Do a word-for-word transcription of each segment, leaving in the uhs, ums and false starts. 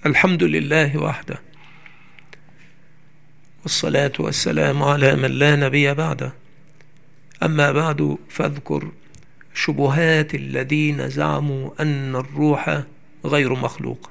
الحمد لله وحده، والصلاة والسلام على من لا نبي بعده. أما بعد، فاذكر شبهات الذين زعموا أن الروح غير مخلوق.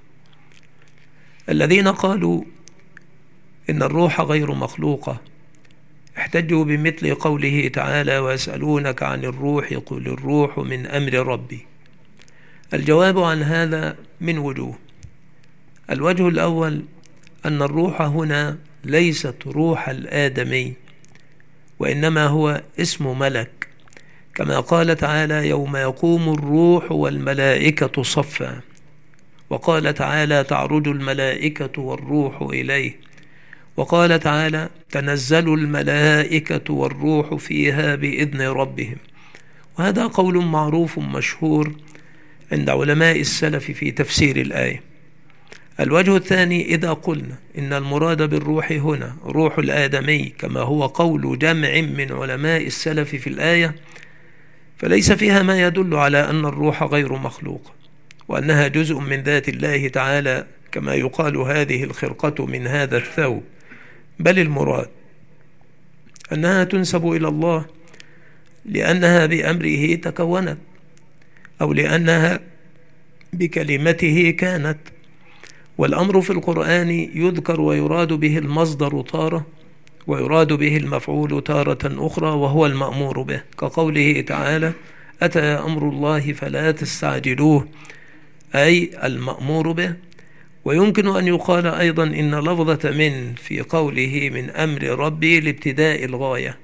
الذين قالوا إن الروح غير مخلوقة احتجوا بمثل قوله تعالى: ويسألونك عن الروح قل الروح من أمر ربي. الجواب عن هذا من وجوه. الوجه الأول أن الروح هنا ليست روح الآدمي، وإنما هو اسم ملك، كما قال تعالى: يوم يقوم الروح والملائكة صفا. وقال تعالى: تعرج الملائكة والروح إليه. وقال تعالى: تنزل الملائكة والروح فيها بإذن ربهم. وهذا قول معروف مشهور عند علماء السلف في تفسير الآية. الوجه الثاني: إذا قلنا إن المراد بالروح هنا روح الآدمي كما هو قول جمع من علماء السلف في الآية، فليس فيها ما يدل على أن الروح غير مخلوق، وأنها جزء من ذات الله تعالى، كما يقال هذه الخرقة من هذا الثوب، بل المراد أنها تنسب إلى الله لأنها بأمره تكونت، أو لأنها بكلمته كانت. والأمر في القرآن يذكر ويراد به المصدر تارة، ويراد به المفعول تارة أخرى، وهو المأمور به، كقوله تعالى: أتى أمر الله فلا تستعجلوه، أي المأمور به. ويمكن أن يقال أيضا إن لفظة من في قوله من أمر ربي لابتداء الغاية.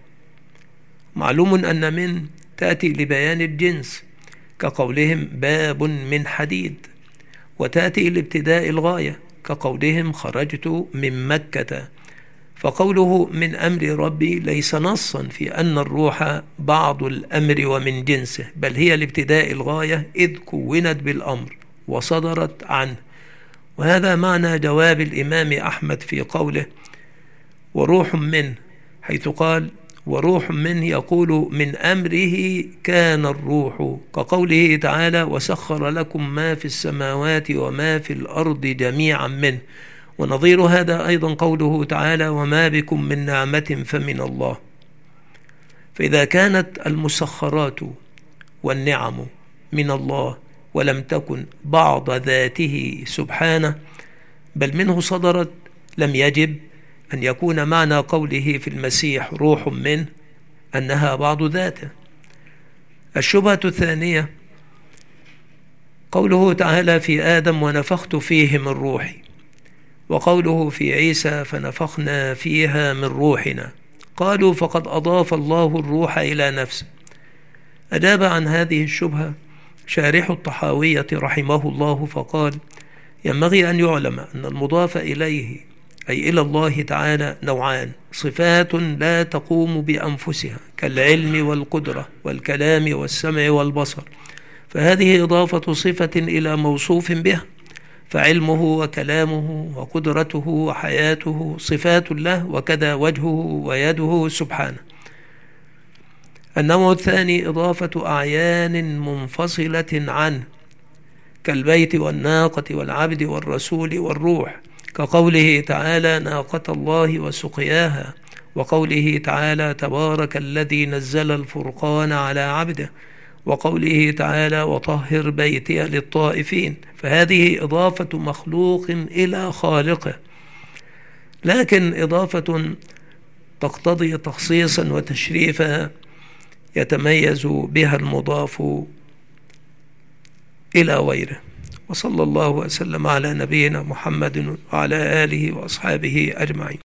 معلوم أن من تأتي لبيان الجنس، كقولهم باب من حديد، وتأتي لابتداء الغاية، كقولهم خرجت من مكة. فقوله من أمر ربي ليس نصا في أن الروح بعض الأمر ومن جنسه، بل هي لابتداء الغاية، إذ كونت بالأمر وصدرت عنه. وهذا معنى جواب الإمام أحمد في قوله وروح منه، حيث قال: وروح منه يقول من أمره كان الروح، كقوله تعالى: وسخر لكم ما في السماوات وما في الأرض جميعا منه. ونظير هذا أيضا قوله تعالى: وما بكم من نعمة فمن الله. فإذا كانت المسخرات والنعم من الله ولم تكن بعض ذاته سبحانه بل منه صدرت، لم يجب أن يكون معنى قوله في المسيح روح منه أنها بعض ذاته. الشبهة الثانية قوله تعالى في آدم: ونفخت فيه من روحي، وقوله في عيسى: فنفخنا فيها من روحنا. قالوا: فقد أضاف الله الروح إلى نفسه. أجاب عن هذه الشبهة شارح الطحاوية رحمه الله فقال: ينبغي أن يعلم أن المضاف إليه أي إلى الله تعالى نوعان: صفات لا تقوم بأنفسها كالعلم والقدرة والكلام والسمع والبصر، فهذه إضافة صفة إلى موصوف بها، فعلمه وكلامه وقدرته وحياته صفات له، وكذا وجهه ويده سبحانه. النوع الثاني إضافة أعيان منفصلة عنه كالبيت والناقة والعبد والرسول والروح، كقوله تعالى: ناقة الله وسقياها، وقوله تعالى: تبارك الذي نزل الفرقان على عبده، وقوله تعالى: وطهر بيتي للطائفين. فهذه إضافة مخلوق إلى خالقه، لكن إضافة تقتضي تخصيصا وتشريفا يتميز بها المضاف إلى غيره. وصلى الله وسلم على نبينا محمد وعلى آله وأصحابه أجمعين.